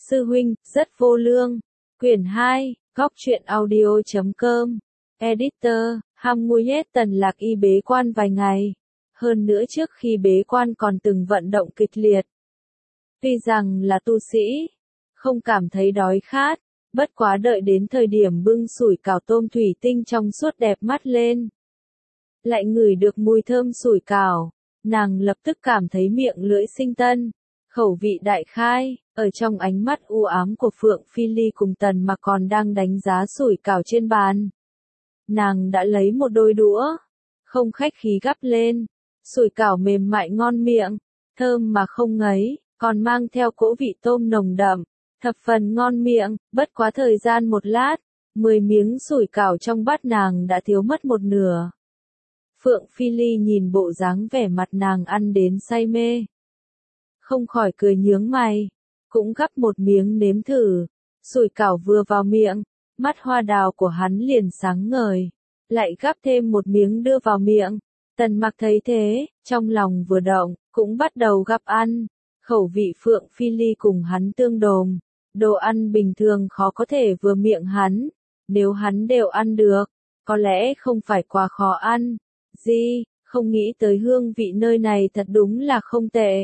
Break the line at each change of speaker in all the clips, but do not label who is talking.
Sư huynh, rất vô lương. Quyển 2, Góc truyện audio.com. Editor, Hamuyet Tần Lạc Y bế quan vài ngày. Hơn nữa trước khi bế quan còn từng vận động kịch liệt. Tuy rằng là tu sĩ, không cảm thấy đói khát, bất quá đợi đến thời điểm bưng sủi cảo tôm thủy tinh trong suốt đẹp mắt lên. Lại ngửi được mùi thơm sủi cảo, nàng lập tức cảm thấy miệng lưỡi sinh tân, khẩu vị đại khai, ở trong ánh mắt u ám của Phượng Phi Ly cùng Tần Mặc còn đang đánh giá sủi cảo trên bàn. Nàng đã lấy một đôi đũa, không khách khí gắp lên, sủi cảo mềm mại ngon miệng, thơm mà không ngấy, còn mang theo cỗ vị tôm nồng đậm, thập phần ngon miệng, bất quá thời gian một lát, 10 miếng sủi cảo trong bát nàng đã thiếu mất một nửa. Phượng Phi Ly nhìn bộ dáng vẻ mặt nàng ăn đến say mê, không khỏi cười nhướng mày, cũng gắp một miếng nếm thử, sủi cảo vừa vào miệng, mắt hoa đào của hắn liền sáng ngời, lại gắp thêm một miếng đưa vào miệng. Tần Mặc thấy thế, trong lòng vừa động, cũng bắt đầu gắp ăn, khẩu vị Phượng Phi Ly cùng hắn tương đồng, đồ ăn bình thường khó có thể vừa miệng hắn, nếu hắn đều ăn được, có lẽ không phải quá khó ăn. Không nghĩ tới hương vị nơi này thật đúng là không tệ.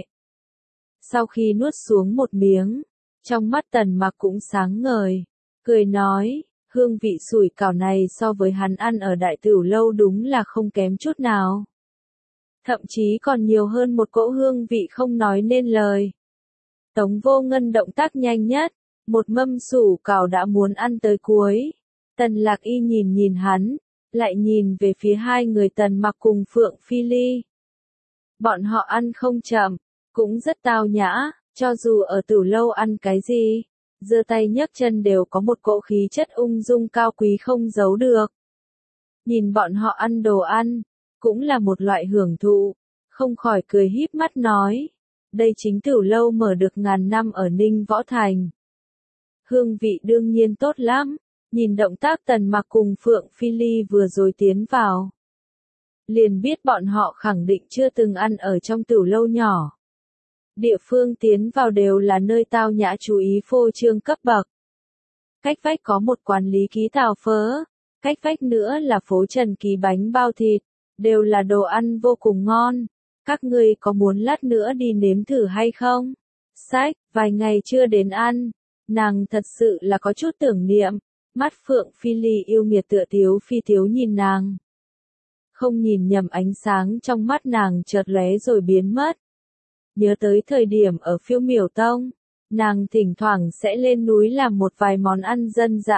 Sau khi nuốt xuống một miếng, trong mắt Tần Mặc cũng sáng ngời, cười nói, hương vị sủi cảo này so với hắn ăn ở Đại Tửu Lâu đúng là không kém chút nào. Thậm chí còn nhiều hơn một cỗ hương vị không nói nên lời. Tống Vô Ngân động tác nhanh nhất, một mâm sủi cảo đã muốn ăn tới cuối. Tần Lạc Y nhìn hắn, lại nhìn về phía hai người Tần Mặc cùng Phượng Phi Ly. Bọn họ ăn không chậm, cũng rất tao nhã, cho dù ở Tửu Lâu ăn cái gì, giơ tay nhấc chân đều có một cỗ khí chất ung dung cao quý không giấu được. Nhìn bọn họ ăn đồ ăn, cũng là một loại hưởng thụ, không khỏi cười híp mắt nói, đây chính Tửu Lâu mở được ngàn năm ở Ninh Võ Thành. Hương vị đương nhiên tốt lắm, nhìn động tác Tần Mặc cùng Phượng Phi Ly vừa rồi tiến vào, liền biết bọn họ khẳng định chưa từng ăn ở trong Tửu Lâu nhỏ. Địa phương tiến vào đều là nơi tao nhã chú ý phô trương cấp bậc. Cách vách có một quán Lý Ký Tào Phớ, cách vách nữa là phố Trần Kỳ bánh bao thịt, đều là đồ ăn vô cùng ngon. Các ngươi có muốn lát nữa đi nếm thử hay không? Vài ngày chưa đến ăn, nàng thật sự là có chút tưởng niệm, mắt Phượng Phi Ly yêu nghiệt tựa Tiếu Phi Tiếu nhìn nàng. Không nhìn nhầm ánh sáng trong mắt nàng chợt lóe rồi biến mất. Nhớ tới thời điểm ở Phiêu Miểu Tông, nàng thỉnh thoảng sẽ lên núi làm một vài món ăn dân dã.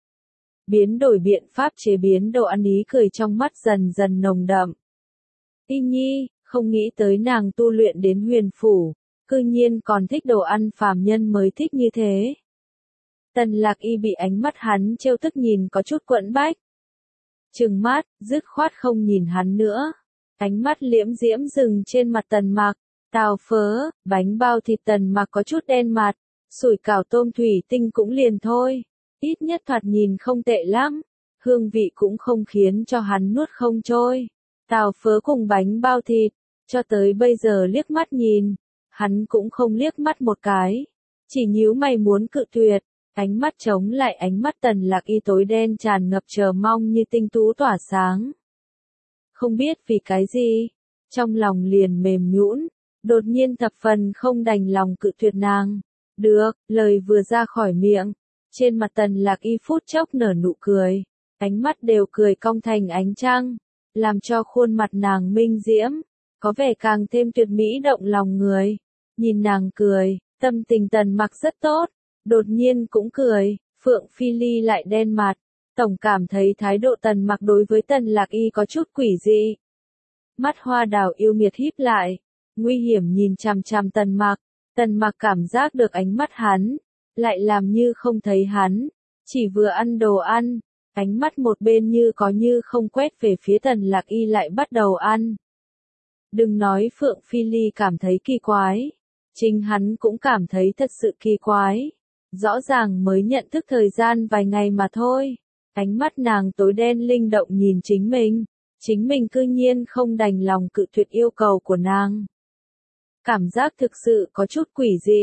Biến đổi biện pháp chế biến đồ ăn, ý cười trong mắt dần dần nồng đậm. Y Nhi, không nghĩ tới nàng tu luyện đến huyền phủ, cư nhiên còn thích đồ ăn phàm nhân mới thích như thế. Tần Lạc Y bị ánh mắt hắn trêu tức nhìn có chút quẫn bách. Trừng mắt, dứt khoát không nhìn hắn nữa. Ánh mắt liễm diễm dừng trên mặt Tần Mặc. Tào phớ, bánh bao thịt Tần Mặc có chút đen mặt, sủi cảo tôm thủy tinh cũng liền thôi, ít nhất thoạt nhìn không tệ lắm, hương vị cũng không khiến cho hắn nuốt không trôi. Tào phớ cùng bánh bao thịt, cho tới bây giờ liếc mắt nhìn, hắn cũng không liếc mắt một cái, chỉ nhíu mày muốn cự tuyệt, ánh mắt chống lại ánh mắt Tần Lạc Y tối đen tràn ngập chờ mong như tinh tú tỏa sáng. Không biết vì cái gì, trong lòng liền mềm nhũn. Đột nhiên thập phần không đành lòng cự tuyệt nàng. Được, lời vừa ra khỏi miệng, trên mặt Tần Lạc Y phút chốc nở nụ cười, ánh mắt đều cười cong thành ánh trăng, làm cho khuôn mặt nàng minh diễm, có vẻ càng thêm tuyệt mỹ động lòng người. Nhìn nàng cười, tâm tình Tần Mặc rất tốt, đột nhiên cũng cười, Phượng Phi Ly lại đen mặt, tổng cảm thấy thái độ Tần Mặc đối với Tần Lạc Y có chút quỷ dị. Mắt hoa đào yêu nghiệt híp lại, nguy hiểm nhìn chằm chằm Tần Mặc cảm giác được ánh mắt hắn, lại làm như không thấy hắn, chỉ vừa ăn đồ ăn, ánh mắt một bên như có như không quét về phía Tần Lạc Y lại bắt đầu ăn. Đừng nói Phượng Phi Ly cảm thấy kỳ quái, chính hắn cũng cảm thấy thật sự kỳ quái, rõ ràng mới nhận thức thời gian vài ngày mà thôi, ánh mắt nàng tối đen linh động nhìn chính mình cư nhiên không đành lòng cự tuyệt yêu cầu của nàng. Cảm giác thực sự có chút quỷ dị,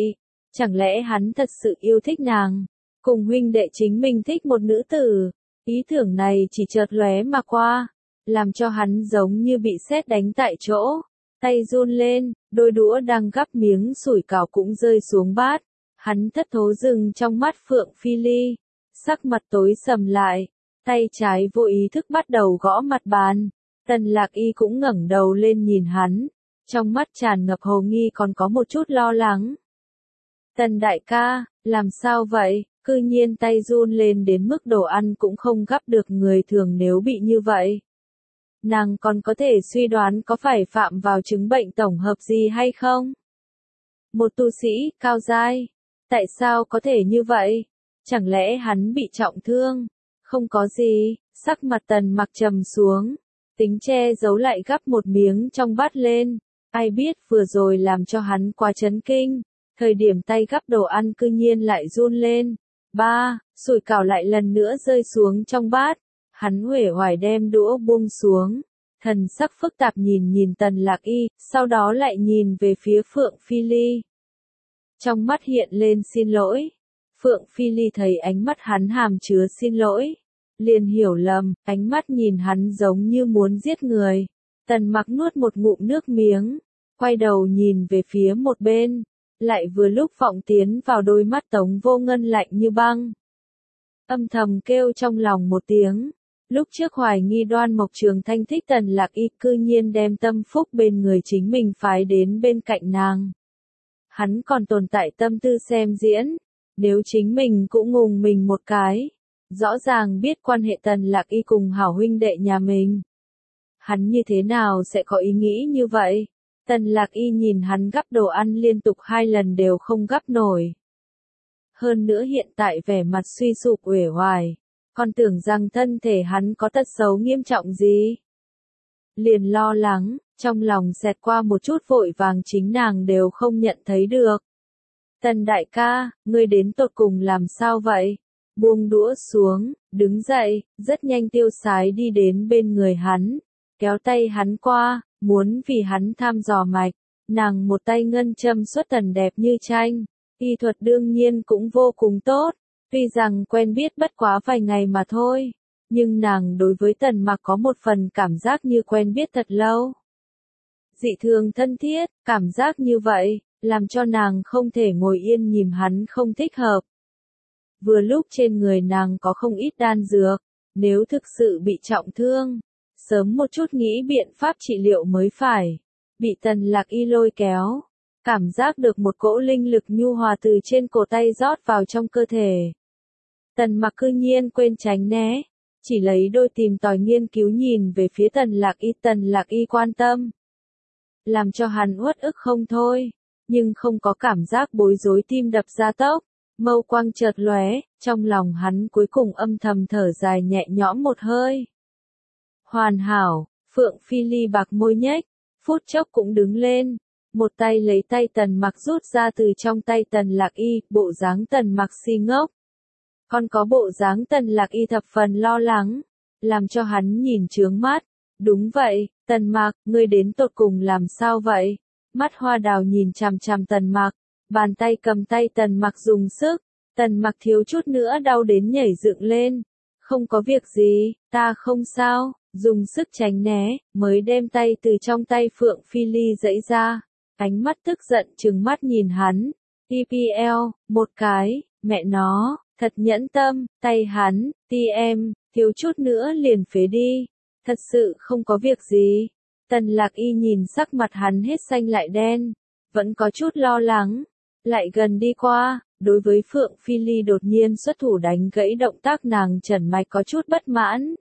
Chẳng lẽ hắn thật sự yêu thích nàng? Cùng huynh đệ chính mình thích một nữ tử. Ý tưởng này chỉ chợt lóe mà qua, làm cho hắn giống như bị sét đánh tại chỗ. Tay run lên, đôi đũa đang gắp miếng sủi cảo cũng rơi xuống bát. Hắn thất thố dừng trong mắt Phượng Phi Ly. Sắc mặt tối sầm lại, tay trái vô ý thức bắt đầu gõ mặt bàn. Tần Lạc Y cũng ngẩng đầu lên nhìn hắn, trong mắt tràn ngập hồ nghi còn có một chút lo lắng. Tần đại ca, làm sao vậy? Cư nhiên tay run lên đến mức đồ ăn cũng không gắp được, người thường nếu bị như vậy. Nàng còn có thể suy đoán có phải phạm vào chứng bệnh tổng hợp gì hay không? Một tu sĩ, cao giai. Tại sao có thể như vậy? Chẳng lẽ hắn bị trọng thương? Không có gì, sắc mặt Tần Mặc trầm xuống, tính che giấu lại gắp một miếng trong bát lên. Ai biết vừa rồi làm cho hắn quá chấn kinh, thời điểm tay gắp đồ ăn cư nhiên lại run lên. Sủi cảo lại lần nữa rơi xuống trong bát. Hắn uể oải đem đũa buông xuống, thần sắc phức tạp nhìn Tần Lạc Y, sau đó lại nhìn về phía Phượng Phi Ly. Trong mắt hiện lên xin lỗi. Phượng Phi Ly thấy ánh mắt hắn hàm chứa xin lỗi, liền hiểu lầm, ánh mắt nhìn hắn giống như muốn giết người. Tần Mặc nuốt một ngụm nước miếng, quay đầu nhìn về phía một bên, lại vừa lúc vọng tiến vào đôi mắt Tống Vô Ngân lạnh như băng. Âm thầm kêu trong lòng một tiếng, lúc trước hoài nghi Đoan Mộc Trường Thanh thích Tần Lạc Y, cư nhiên đem tâm phúc bên người chính mình phái đến bên cạnh nàng. Hắn còn tồn tại tâm tư xem diễn, nếu chính mình cũng ngùng mình một cái, rõ ràng biết quan hệ Tần Lạc Y cùng hảo huynh đệ nhà mình. Hắn như thế nào sẽ có ý nghĩ như vậy? Tần Lạc Y nhìn hắn gắp đồ ăn liên tục 2 lần đều không gắp nổi. Hơn nữa hiện tại vẻ mặt suy sụp uể oải, còn tưởng rằng thân thể hắn có tật xấu nghiêm trọng gì. Liền lo lắng, trong lòng xẹt qua một chút vội vàng chính nàng đều không nhận thấy được. Tần đại ca, ngươi đến tột cùng làm sao vậy? Buông đũa xuống, đứng dậy, rất nhanh tiêu sái đi đến bên người hắn, kéo tay hắn qua, muốn vì hắn thăm dò mạch. Nàng một tay ngân châm xuất thần đẹp như tranh, y thuật đương nhiên cũng vô cùng tốt, tuy rằng quen biết bất quá vài ngày mà thôi, nhưng nàng đối với Tần Mặc có một phần cảm giác như quen biết thật lâu. Dị thường thân thiết, cảm giác như vậy, làm cho nàng không thể ngồi yên nhìn hắn không thích hợp. Vừa lúc trên người nàng có không ít đan dược, nếu thực sự bị trọng thương, sớm một chút nghĩ biện pháp trị liệu mới phải. Bị Tần Lạc Y lôi kéo, cảm giác được một cỗ linh lực nhu hòa từ trên cổ tay rót vào trong cơ thể. Tần Mặc cư nhiên quên tránh né, chỉ lấy đôi tìm tòi nghiên cứu nhìn về phía Tần Lạc Y quan tâm, làm cho hắn uất ức không thôi, nhưng không có cảm giác bối rối, tim đập ra tốc, mâu quang chợt lóe, trong lòng hắn cuối cùng âm thầm thở dài nhẹ nhõm một hơi. Hoàn hảo, Phượng Phi Ly bạc môi nhếch, phút chốc cũng đứng lên, một tay lấy tay Tần Mặc rút ra từ trong tay Tần Lạc Y, bộ dáng Tần Mặc si ngốc. Còn có bộ dáng Tần Lạc Y thập phần lo lắng, làm cho hắn nhìn chướng mắt. Đúng vậy, Tần Mặc, ngươi đến tột cùng làm sao vậy? Mắt hoa đào nhìn chằm chằm Tần Mặc, bàn tay cầm tay Tần Mặc dùng sức, Tần Mặc thiếu chút nữa đau đến nhảy dựng lên. Không có việc gì, ta không sao, dùng sức tránh né, mới đem tay từ trong tay Phượng Phi Ly giãy ra, ánh mắt tức giận trừng mắt nhìn hắn. TPL, một cái, mẹ nó, thật nhẫn tâm, tay hắn, TM, thiếu chút nữa liền phế đi. Thật sự không có việc gì. Tần Lạc Y nhìn sắc mặt hắn hết xanh lại đen, vẫn có chút lo lắng, lại gần đi qua, đối với Phượng Phi Ly đột nhiên xuất thủ đánh gãy động tác nàng trần mạch có chút bất mãn.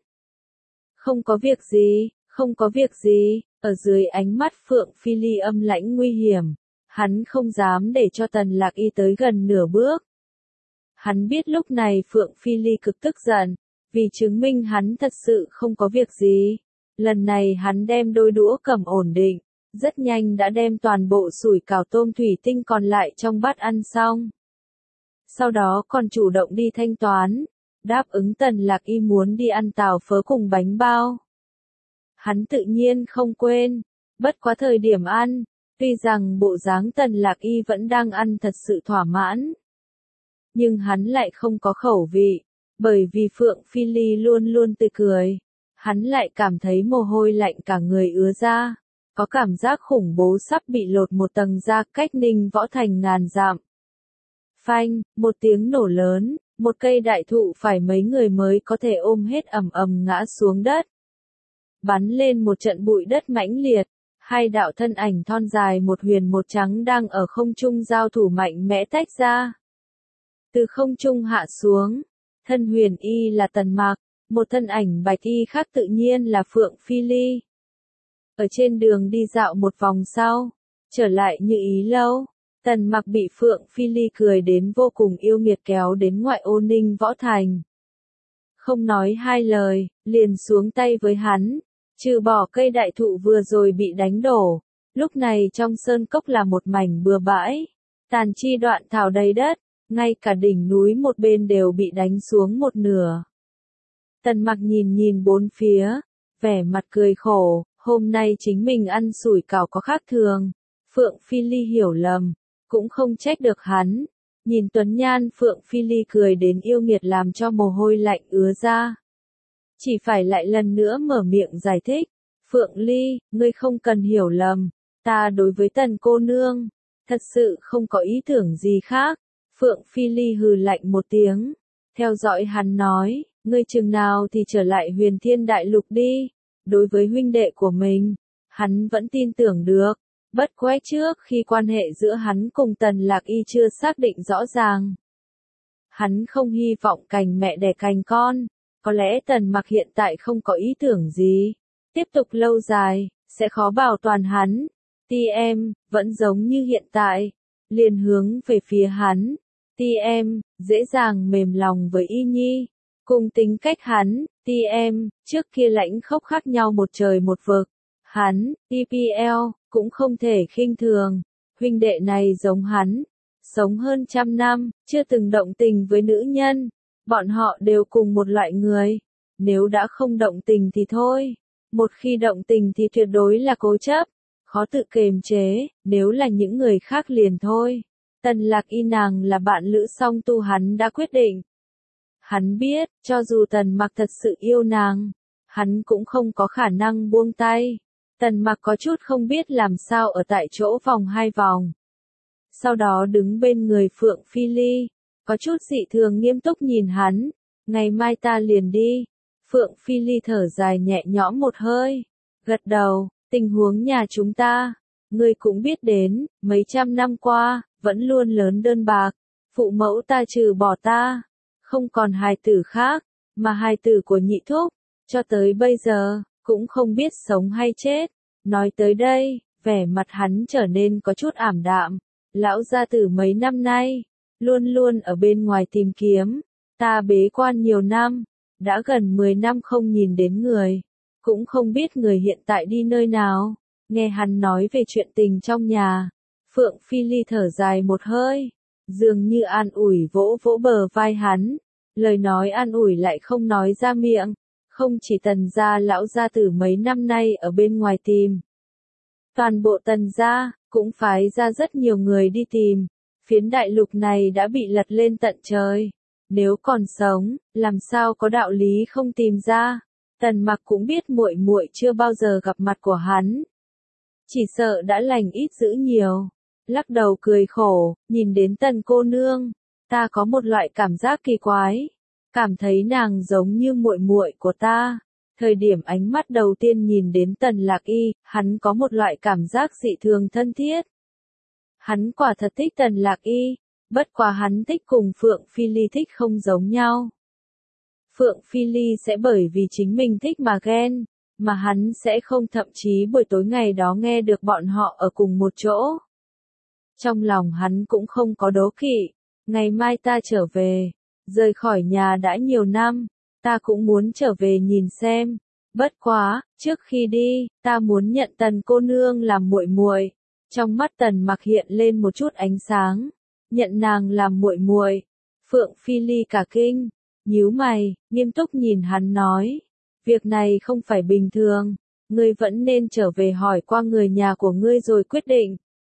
Không có việc gì, không có việc gì, ở dưới ánh mắt Phượng Phi Ly âm lãnh nguy hiểm, hắn không dám để cho Tần Lạc Y tới gần nửa bước. Hắn biết lúc này Phượng Phi Ly cực tức giận, vì chứng minh hắn thật sự không có việc gì. Lần này hắn đem đôi đũa cầm ổn định, rất nhanh đã đem toàn bộ sủi cảo tôm thủy tinh còn lại trong bát ăn xong. Sau đó còn chủ động đi thanh toán, đáp ứng Tần Lạc Y muốn đi ăn tàu phớ cùng bánh bao. Hắn tự nhiên không quên, bất quá thời điểm ăn, Tuy rằng bộ dáng Tần Lạc Y vẫn đang ăn thật sự thỏa mãn, nhưng hắn lại không có khẩu vị, bởi vì Phượng Phi Ly luôn luôn tươi cười. Hắn lại cảm thấy mồ hôi lạnh cả người ứa ra, có cảm giác khủng bố sắp bị lột một tầng da, cách Ninh Võ Thành ngàn dặm. Phanh, một tiếng nổ lớn, một cây đại thụ phải mấy người mới có thể ôm hết ầm ầm ngã xuống đất. Bắn lên một trận bụi đất mãnh liệt, hai đạo thân ảnh thon dài một huyền một trắng đang ở không trung giao thủ mạnh mẽ tách ra. Từ không trung hạ xuống, thân huyền y là Tần Mặc, một thân ảnh bạch y khác tự nhiên là Phượng Phi Ly. Ở trên đường đi dạo một vòng sau, trở lại Như Ý lâu, Tần Mặc bị Phượng Phi Ly cười đến vô cùng yêu nghiệt kéo đến ngoại ô Ninh Võ Thành. Không nói hai lời, liền xuống tay với hắn, trừ bỏ cây đại thụ vừa rồi bị đánh đổ, lúc này trong sơn cốc là một mảnh bừa bãi, tàn chi đoạn thảo đầy đất, ngay cả đỉnh núi một bên đều bị đánh xuống một nửa. Tần Mặc nhìn nhìn bốn phía, vẻ mặt cười khổ, hôm nay chính mình ăn sủi cảo có khác thường. Phượng Phi Ly hiểu lầm, cũng không trách được hắn. Nhìn Tuấn Nhan Phượng Phi Ly cười đến yêu nghiệt làm cho mồ hôi lạnh ứa ra. Chỉ phải lại lần nữa mở miệng giải thích. Phượng Ly, ngươi không cần hiểu lầm, ta đối với Tần cô nương, thật sự không có ý tưởng gì khác. Phượng Phi Ly hừ lạnh một tiếng, theo dõi hắn nói, ngươi chừng nào thì trở lại Huyền Thiên Đại Lục đi. Đối với huynh đệ của mình, hắn vẫn tin tưởng được. Bất quá trước khi quan hệ giữa hắn cùng Tần Lạc Y chưa xác định rõ ràng. Hắn không hy vọng cành mẹ đẻ cành con, có lẽ Tần Mặc hiện tại không có ý tưởng gì. Tiếp tục lâu dài, sẽ khó bảo toàn hắn. TM, vẫn giống như hiện tại, liền hướng về phía hắn. TM, dễ dàng mềm lòng với Y Nhi. Cùng tính cách hắn, TM, trước kia lãnh khốc khác nhau một trời một vực. Hắn, TPL, cũng không thể khinh thường. Huynh đệ này giống hắn, sống hơn 100 năm, chưa từng động tình với nữ nhân. Bọn họ đều cùng một loại người. Nếu đã không động tình thì thôi. Một khi động tình thì tuyệt đối là cố chấp, khó tự kiềm chế, nếu là những người khác liền thôi. Tần Lạc Y nàng là bạn lữ song tu hắn đã quyết định. Hắn biết, cho dù Tần Mặc thật sự yêu nàng, hắn cũng không có khả năng buông tay. Tần Mặc có chút không biết làm sao ở tại chỗ vòng hai vòng. Sau đó đứng bên người Phượng Phi Ly, có chút dị thường nghiêm túc nhìn hắn. Ngày mai ta liền đi. Phượng Phi Ly thở dài nhẹ nhõm một hơi, gật đầu, tình huống nhà chúng ta, ngươi cũng biết đến, mấy trăm năm qua, vẫn luôn lớn đơn bạc, phụ mẫu ta trừ bỏ ta, không còn hài tử khác, mà hài tử của nhị thúc, cho tới bây giờ, cũng không biết sống hay chết. Nói tới đây, vẻ mặt hắn trở nên có chút ảm đạm, lão gia tử mấy năm nay, luôn luôn ở bên ngoài tìm kiếm, ta bế quan nhiều năm. Đã gần 10 năm không nhìn đến người, cũng không biết người hiện tại đi nơi nào. Nghe hắn nói về chuyện tình trong nhà, Phượng Phi Ly thở dài một hơi, dường như an ủi vỗ vỗ bờ vai hắn, lời nói an ủi lại không nói ra miệng, không chỉ Tần gia lão gia tử mấy năm nay ở bên ngoài tìm. Toàn bộ Tần gia, cũng phái ra rất nhiều người đi tìm, phiến đại lục này đã bị lật lên tận trời. Nếu còn sống, làm sao có đạo lý không tìm ra. Tần Mặc cũng biết muội muội chưa bao giờ gặp mặt của hắn. Chỉ sợ đã lành ít dữ nhiều. Lắc đầu cười khổ, nhìn đến Tần cô nương, ta có một loại cảm giác kỳ quái, cảm thấy nàng giống như muội muội của ta. Thời điểm ánh mắt đầu tiên nhìn đến Tần Lạc Y, hắn có một loại cảm giác dị thường thân thiết. Hắn quả thật thích Tần Lạc Y. Bất quá hắn thích cùng Phượng Phi Ly thích không giống nhau. Phượng Phi Ly sẽ bởi vì chính mình thích mà ghen, mà hắn sẽ không, thậm chí buổi tối ngày đó nghe được bọn họ ở cùng một chỗ. Trong lòng hắn cũng không có đố kỵ, ngày mai ta trở về, rời khỏi nhà đã nhiều năm, ta cũng muốn trở về nhìn xem. Bất quá, trước khi đi, ta muốn nhận Tần cô nương làm muội muội. Trong mắt Tần Mặc hiện lên một chút ánh sáng. Nhận nàng làm muội muội. Phượng Phi Ly cả kinh, nhíu mày, nghiêm túc nhìn hắn nói, việc này không phải bình thường, ngươi vẫn nên trở về hỏi qua người nhà của ngươi rồi quyết định.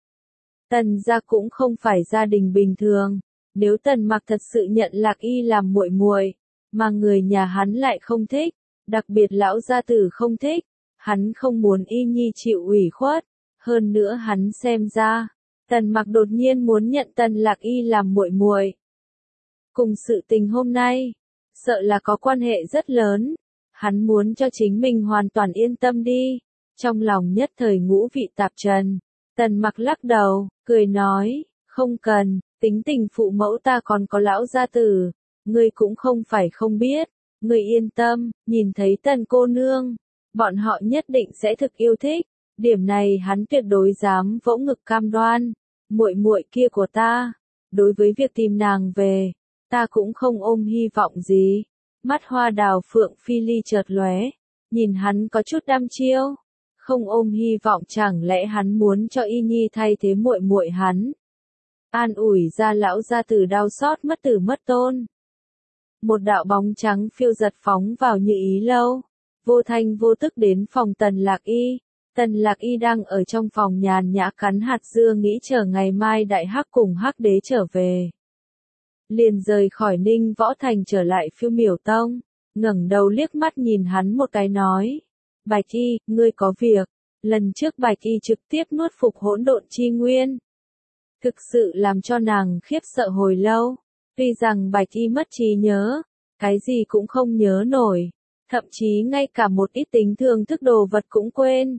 Tần gia cũng không phải gia đình bình thường. Nếu Tần Mặc thật sự nhận Lạc Y làm muội muội, mà người nhà hắn lại không thích, đặc biệt lão gia tử không thích, hắn không muốn Y Nhi chịu ủy khuất. Hơn nữa hắn xem ra, Tần Mặc đột nhiên muốn nhận Tần Lạc Y làm muội muội. Cùng sự tình hôm nay, sợ là có quan hệ rất lớn. Hắn muốn cho chính mình hoàn toàn yên tâm đi. Trong lòng nhất thời ngũ vị tạp trần. Tần Mặc lắc đầu, cười nói, không cần, tính tình phụ mẫu ta còn có lão gia tử, ngươi cũng không phải không biết, ngươi yên tâm, nhìn thấy Tần cô nương, bọn họ nhất định sẽ thực yêu thích, điểm này hắn tuyệt đối dám vỗ ngực cam đoan, muội muội kia của ta, đối với việc tìm nàng về, ta cũng không ôm hy vọng gì. Mắt Hoa Đào Phượng Phi Ly chợt lóe, nhìn hắn có chút đăm chiêu. Không ôm hy vọng chẳng lẽ hắn muốn cho Y Nhi thay thế muội muội hắn. An ủi ra lão gia tử đau xót mất tử mất tôn. Một đạo bóng trắng phiêu giật phóng vào Như Ý lâu, vô thanh vô tức đến phòng Tần Lạc Y. Tần Lạc Y đang ở trong phòng nhàn nhã cắn hạt dưa nghĩ chờ ngày mai Đại Hắc cùng Hắc Đế trở về. Liền rời khỏi Ninh Võ Thành trở lại Phiêu Miểu Tông, ngẩng đầu liếc mắt nhìn hắn một cái nói. Bạch Y, ngươi có việc. Lần trước Bạch Y trực tiếp nuốt phục hỗn độn chi nguyên. Thực sự làm cho nàng khiếp sợ hồi lâu. Tuy rằng Bạch Y mất trí nhớ, cái gì cũng không nhớ nổi. Thậm chí ngay cả một ít tính thường thức đồ vật cũng quên.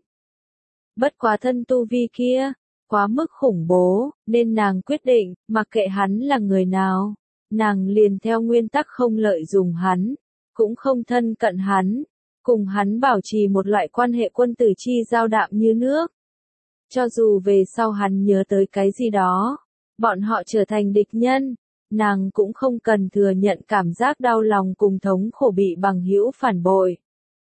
Bất quá thân tu vi kia, quá mức khủng bố, nên nàng quyết định, mặc kệ hắn là người nào, nàng liền theo nguyên tắc không lợi dụng hắn, cũng không thân cận hắn, cùng hắn bảo trì một loại quan hệ quân tử chi giao đạm như nước. Cho dù về sau hắn nhớ tới cái gì đó, bọn họ trở thành địch nhân, nàng cũng không cần thừa nhận cảm giác đau lòng cùng thống khổ bị bằng hữu phản bội.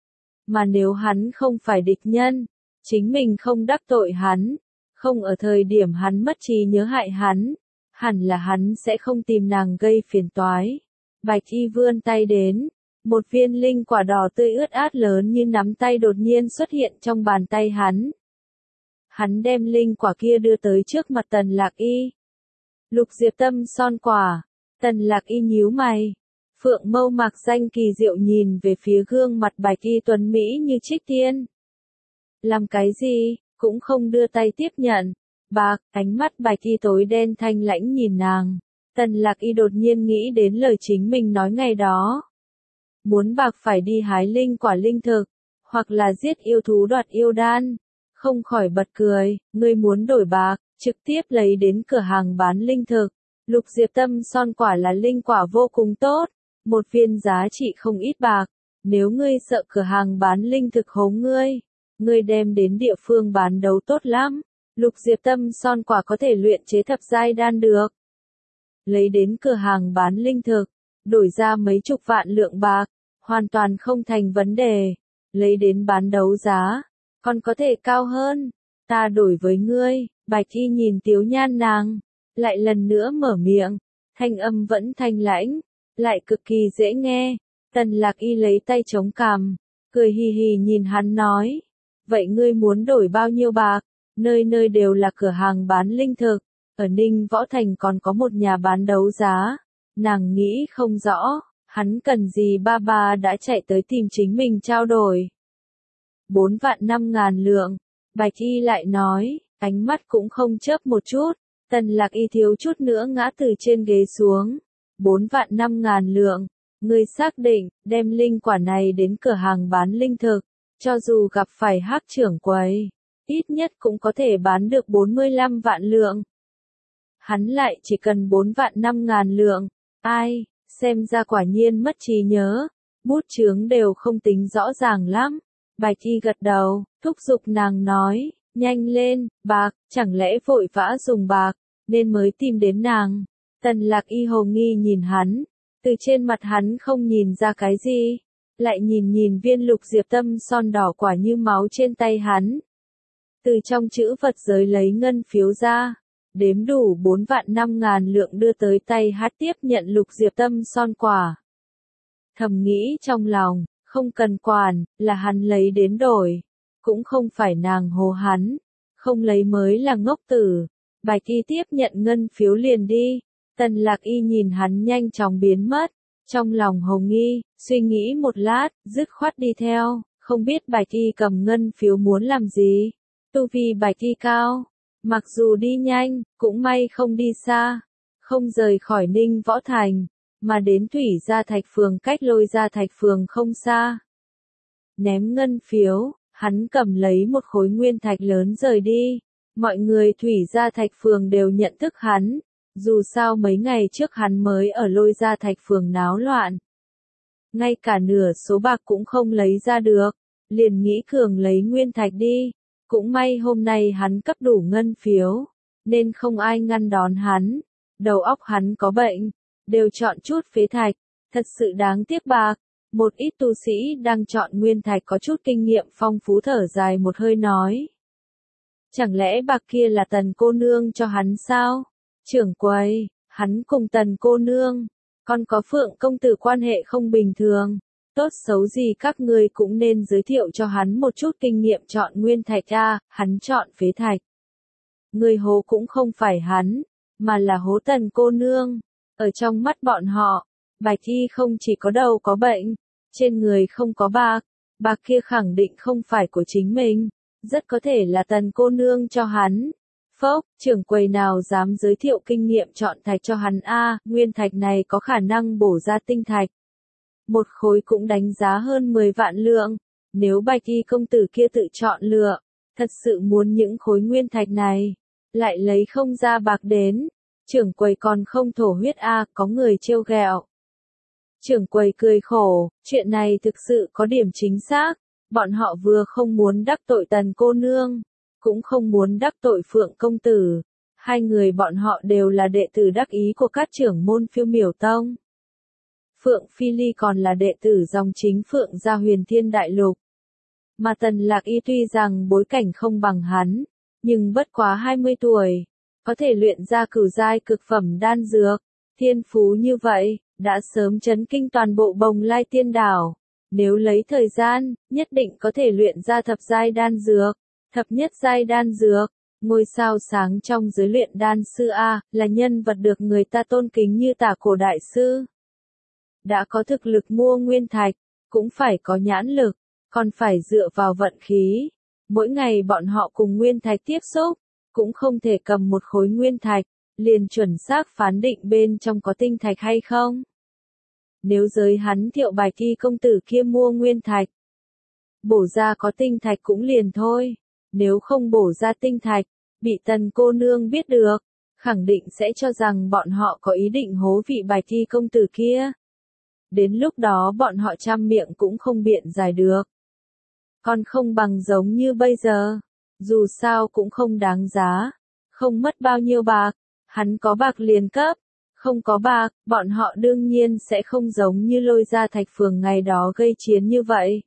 Mà nếu hắn không phải địch nhân, chính mình không đắc tội hắn, không ở thời điểm hắn mất trí nhớ hại hắn, hẳn là hắn sẽ không tìm nàng gây phiền toái. Bạch Y vươn tay đến, một viên linh quả đỏ tươi ướt át lớn như nắm tay đột nhiên xuất hiện trong bàn tay hắn. Hắn đem linh quả kia đưa tới trước mặt Tần Lạc Y. Lục diệp tâm son quả. Tần Lạc Y nhíu mày. Phượng mâu mạc danh kỳ diệu nhìn về phía gương mặt Bạch Y tuấn mỹ như trích tiên. Làm cái gì, cũng không đưa tay tiếp nhận. Bạc, ánh mắt Bạch Y tối đen thanh lãnh nhìn nàng. Tần Lạc Y đột nhiên nghĩ đến lời chính mình nói ngày đó. Muốn bạc phải đi hái linh quả linh thực, hoặc là giết yêu thú đoạt yêu đan. Không khỏi bật cười, ngươi muốn đổi bạc, trực tiếp lấy đến cửa hàng bán linh thực. Lục diệp tâm son quả là linh quả vô cùng tốt, một viên giá trị không ít bạc. Nếu ngươi sợ cửa hàng bán linh thực hống ngươi đem đến địa phương bán đấu tốt lắm. Lục diệp tâm son quả có thể luyện chế thập giai đan được. Lấy đến cửa hàng bán linh thực, đổi ra mấy chục vạn lượng bạc, hoàn toàn không thành vấn đề. Lấy đến bán đấu giá, còn có thể cao hơn. Ta đổi với ngươi. Bạch Y nhìn Tiếu Nhan nàng, lại lần nữa mở miệng, thanh âm vẫn thanh lãnh, lại cực kỳ dễ nghe. Tần Lạc Y lấy tay chống cằm, cười hì hì nhìn hắn nói, vậy ngươi muốn đổi bao nhiêu bạc? Nơi nơi đều là cửa hàng bán linh thực, ở Ninh Võ Thành còn có một nhà bán đấu giá. Nàng nghĩ không rõ, hắn cần gì ba đã chạy tới tìm chính mình trao đổi. 4.500.000 lượng, Bạch Y lại nói, ánh mắt cũng không chớp một chút. Tần Lạc Y thiếu chút nữa ngã từ trên ghế xuống. 4.500.000 lượng, ngươi xác định, đem linh quả này đến cửa hàng bán linh thực, cho dù gặp phải Hắc trưởng quầy, ít nhất cũng có thể bán được 45 vạn lượng. Hắn lại chỉ cần 4.500.000 lượng, ai, xem ra quả nhiên mất trí nhớ, bút chướng đều không tính rõ ràng lắm. Bạch Y gật đầu, thúc giục nàng nói, nhanh lên, bạc, chẳng lẽ vội vã dùng bạc, nên mới tìm đến nàng. Tần Lạc Y hồ nghi nhìn hắn, từ trên mặt hắn không nhìn ra cái gì, lại nhìn viên lục diệp tâm son đỏ quả như máu trên tay hắn. Từ trong chữ vật giới lấy ngân phiếu ra, đếm đủ 4.500.000 lượng đưa tới tay hát tiếp nhận lục diệp tâm son quả. Thầm nghĩ trong lòng, không cần quản, là hắn lấy đến đổi, cũng không phải nàng hồ hắn, không lấy mới là ngốc tử. Bạch Y tiếp nhận ngân phiếu liền đi. Tần Lạc Y nhìn hắn nhanh chóng biến mất. Trong lòng hồ nghi, suy nghĩ một lát, dứt khoát đi theo. Không biết Bạch Y cầm ngân phiếu muốn làm gì. Tu vi Bạch Y cao. Mặc dù đi nhanh, cũng may không đi xa. Không rời khỏi Ninh Võ Thành. Mà đến Thủy Gia Thạch Phường, cách Lôi Gia Thạch Phường không xa. Ném ngân phiếu, hắn cầm lấy một khối nguyên thạch lớn rời đi. Mọi người Thủy Gia Thạch Phường đều nhận thức hắn. Dù sao mấy ngày trước hắn mới ở Lôi Gia Thạch Phường náo loạn. Ngay cả nửa số bạc cũng không lấy ra được. Liền nghĩ cường lấy nguyên thạch đi. Cũng may hôm nay hắn cấp đủ ngân phiếu. Nên không ai ngăn đón hắn. Đầu óc hắn có bệnh. Đều chọn chút phế thạch. Thật sự đáng tiếc bạc. Một ít tu sĩ đang chọn nguyên thạch có chút kinh nghiệm phong phú thở dài một hơi nói. Chẳng lẽ bạc kia là Tần cô nương cho hắn sao? Trưởng quầy, hắn cùng Tần cô nương, còn có Phượng công tử quan hệ không bình thường. Tốt xấu gì các ngươi cũng nên giới thiệu cho hắn một chút kinh nghiệm chọn nguyên thạch a, hắn chọn phế thạch. Người hố cũng không phải hắn, mà là hố Tần cô nương. Ở trong mắt bọn họ, Bạch Y không chỉ có đầu có bệnh, trên người không có bạc, bạc kia khẳng định không phải của chính mình, rất có thể là Tần cô nương cho hắn. Phốc, trưởng quầy nào dám giới thiệu kinh nghiệm chọn thạch cho hắn a, nguyên thạch này có khả năng bổ ra tinh thạch. Một khối cũng đánh giá hơn 10 vạn lượng, nếu Bạch Y công tử kia tự chọn lựa, thật sự muốn những khối nguyên thạch này, lại lấy không ra bạc đến. Trưởng quầy còn không thổ huyết a, có người trêu ghẹo. Trưởng quầy cười khổ, chuyện này thực sự có điểm chính xác, bọn họ vừa không muốn đắc tội Tần cô nương, cũng không muốn đắc tội Phượng công tử, hai người bọn họ đều là đệ tử đắc ý của các trưởng môn Phiêu Miểu Tông. Phượng Phi Ly còn là đệ tử dòng chính Phượng gia Huyền Thiên Đại Lục. Mà Tần Lạc Y tuy rằng bối cảnh không bằng hắn, nhưng bất quá 20 tuổi, có thể luyện ra cửu giai cực phẩm đan dược, thiên phú như vậy, đã sớm chấn kinh toàn bộ Bồng Lai Tiên Đảo. Nếu lấy thời gian, nhất định có thể luyện ra thập giai đan dược, thập nhất giai đan dược. Ngôi sao sáng trong giới luyện đan sư A, là nhân vật được người ta tôn kính như Tả Cổ Đại Sư. Đã có thực lực mua nguyên thạch, cũng phải có nhãn lực, còn phải dựa vào vận khí. Mỗi ngày bọn họ cùng nguyên thạch tiếp xúc, cũng không thể cầm một khối nguyên thạch, liền chuẩn xác phán định bên trong có tinh thạch hay không. Nếu giới hắn Thiệu Bạch Y công tử kia mua nguyên thạch, bổ ra có tinh thạch cũng liền thôi, nếu không bổ ra tinh thạch, bị Tần cô nương biết được, khẳng định sẽ cho rằng bọn họ có ý định hố vị Bạch Y công tử kia. Đến lúc đó bọn họ trăm miệng cũng không biện giải được. Còn không bằng giống như bây giờ, dù sao cũng không đáng giá, không mất bao nhiêu bạc, hắn có bạc liền cấp, không có bạc, bọn họ đương nhiên sẽ không giống như Lôi Gia Thạch Phường ngày đó gây chiến như vậy.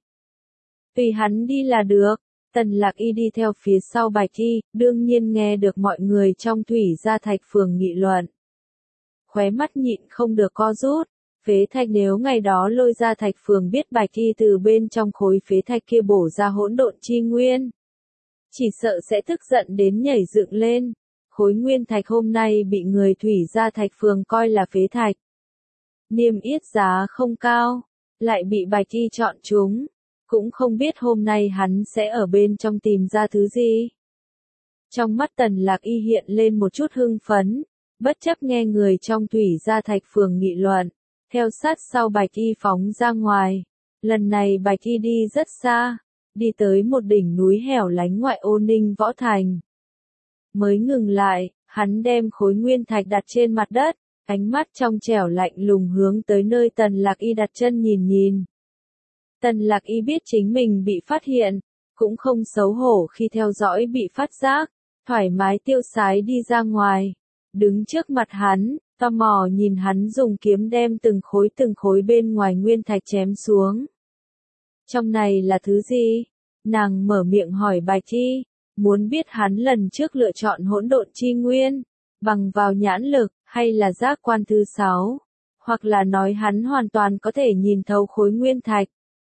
Tùy hắn đi là được. Tần Lạc Y đi theo phía sau Bạch Y, đương nhiên nghe được mọi người trong Thủy Gia Thạch Phường nghị luận. Khóe mắt nhịn không được co rút, phế thạch nếu ngày đó Lôi Gia Thạch Phường biết Bạch Y từ bên trong khối phế thạch kia bổ ra hỗn độn chi nguyên, chỉ sợ sẽ tức giận đến nhảy dựng lên. Khối nguyên thạch hôm nay bị người Thủy Gia Thạch Phường coi là phế thạch. Niêm yết giá không cao, lại bị Bạch Y chọn chúng. Cũng không biết hôm nay hắn sẽ ở bên trong tìm ra thứ gì. Trong mắt Tần Lạc Y hiện lên một chút hưng phấn, bất chấp nghe người trong Thủy Gia Thạch Phường nghị luận, theo sát sau Bạch Y phóng ra ngoài. Lần này Bạch Y đi rất xa, đi tới một đỉnh núi hẻo lánh ngoại ô Ninh Võ Thành. Mới ngừng lại, hắn đem khối nguyên thạch đặt trên mặt đất, ánh mắt trong trẻo lạnh lùng hướng tới nơi Tần Lạc Y đặt chân nhìn nhìn. Tần Lạc Y biết chính mình bị phát hiện, cũng không xấu hổ khi theo dõi bị phát giác, thoải mái tiêu sái đi ra ngoài, đứng trước mặt hắn, tò mò nhìn hắn dùng kiếm đem từng khối bên ngoài nguyên thạch chém xuống. Trong này là thứ gì? Nàng mở miệng hỏi Bạch Y, muốn biết hắn lần trước lựa chọn hỗn độn chi nguyên, bằng vào nhãn lực, hay là giác quan thứ 6, hoặc là nói hắn hoàn toàn có thể nhìn thấu khối nguyên thạch.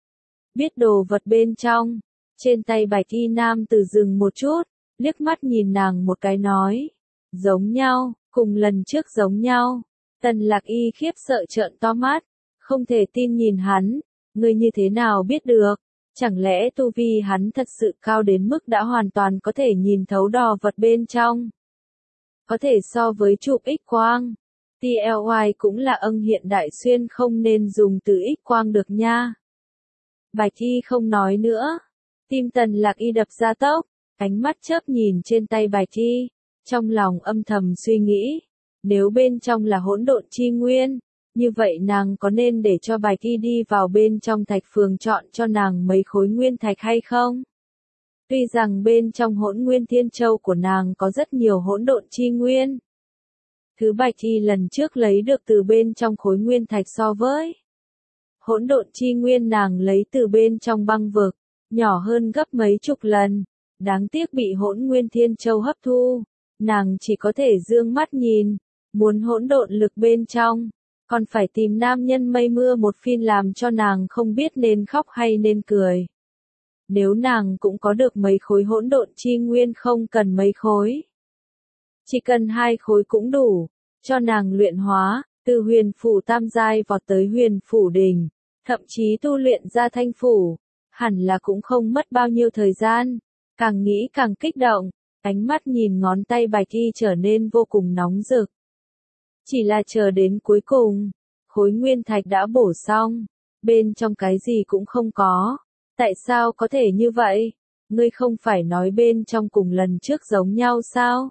Biết đồ vật bên trong, trên tay Bạch Y nam tử dừng một chút, liếc mắt nhìn nàng một cái nói, Giống nhau, cùng lần trước giống nhau. Tần Lạc Y khiếp sợ trợn to mắt, không thể tin nhìn hắn, ngươi như thế nào biết được? Chẳng lẽ tu vi hắn thật sự cao đến mức đã hoàn toàn có thể nhìn thấu đò vật bên trong? Có thể so với chụp X-quang. TLY cũng là hiện đại xuyên không nên dùng từ X-quang được nha. Bạch Y không nói nữa. Tim Tần Lạc Y đập ra tốc, ánh mắt chớp nhìn trên tay Bạch Y, trong lòng âm thầm suy nghĩ, nếu bên trong là hỗn độn chi nguyên, như vậy nàng có nên để cho Bạch Y đi vào bên trong thạch phường chọn cho nàng mấy khối nguyên thạch hay không? Tuy rằng bên trong hỗn nguyên thiên châu của nàng có rất nhiều hỗn độn chi nguyên. Thứ Bạch Y lần trước lấy được từ bên trong khối nguyên thạch so với hỗn độn chi nguyên nàng lấy từ bên trong băng vực, nhỏ hơn gấp mấy chục lần. Đáng tiếc bị hỗn nguyên thiên châu hấp thu, nàng chỉ có thể dương mắt nhìn, muốn hỗn độn lực bên trong, còn phải tìm nam nhân mây mưa một phiên làm cho nàng không biết nên khóc hay nên cười. Nếu nàng cũng có được mấy khối hỗn độn chi nguyên không cần mấy khối, chỉ cần 2 khối cũng đủ, cho nàng luyện hóa, từ huyền phủ tam giai vọt tới huyền phủ đỉnh, thậm chí tu luyện ra thanh phủ, hẳn là cũng không mất bao nhiêu thời gian. Càng nghĩ càng kích động, ánh mắt nhìn ngón tay Bạch Y trở nên vô cùng nóng rực. Chỉ là chờ đến cuối cùng, khối nguyên thạch đã bổ xong, bên trong cái gì cũng không có. Tại sao có thể như vậy? Ngươi không phải nói bên trong cùng lần trước giống nhau sao?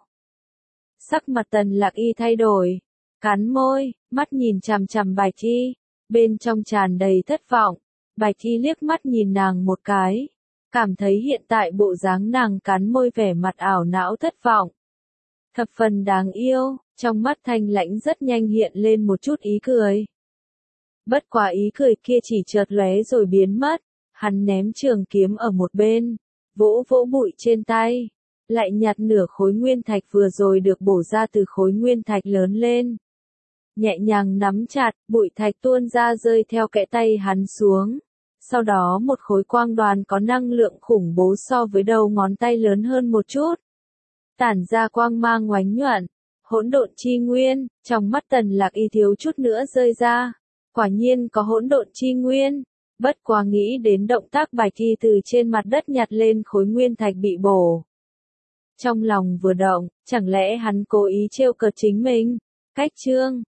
Sắc mặt Tần Lạc Y thay đổi, cắn môi, mắt nhìn chằm chằm Bạch Y, bên trong tràn đầy thất vọng. Bạch Y liếc mắt nhìn nàng một cái, cảm thấy hiện tại bộ dáng nàng cắn môi vẻ mặt ảo não thất vọng. Thập phần đáng yêu, trong mắt Thanh Lãnh rất nhanh hiện lên một chút ý cười. Bất quá ý cười kia chỉ chợt lóe rồi biến mất, hắn ném trường kiếm ở một bên, vỗ vỗ bụi trên tay, lại nhặt nửa khối nguyên thạch vừa rồi được bổ ra từ khối nguyên thạch lớn lên. Nhẹ nhàng nắm chặt, bụi thạch tuôn ra rơi theo kẽ tay hắn xuống. Sau đó một khối quang đoàn có năng lượng khủng bố so với đầu ngón tay lớn hơn một chút. Tản ra quang mang oánh nhuận, hỗn độn chi nguyên, trong mắt Tần Lạc Y thiếu chút nữa rơi ra. Quả nhiên có hỗn độn chi nguyên, bất quá nghĩ đến động tác Bạch Y từ trên mặt đất nhặt lên khối nguyên thạch bị bổ. Trong lòng vừa động, chẳng lẽ hắn cố ý trêu cợt chính mình? Cách chương